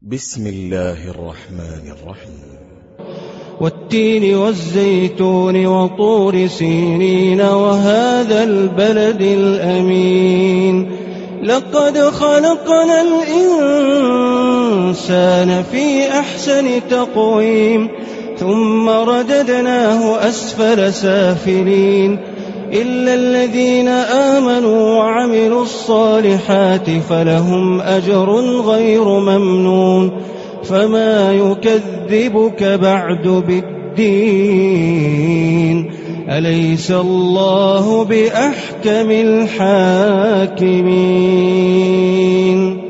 بسم الله الرحمن الرحيم. والتين والزيتون وطور سينين وهذا البلد الأمين لقد خلقنا الإنسان في أحسن تقويم ثم رددناه أسفل سافلين إلا الذين آمنوا وعملوا الصالحات فلهم أجر غير ممنون فما يكذبك بعد بالدين أليس الله بأحكم الحاكمين.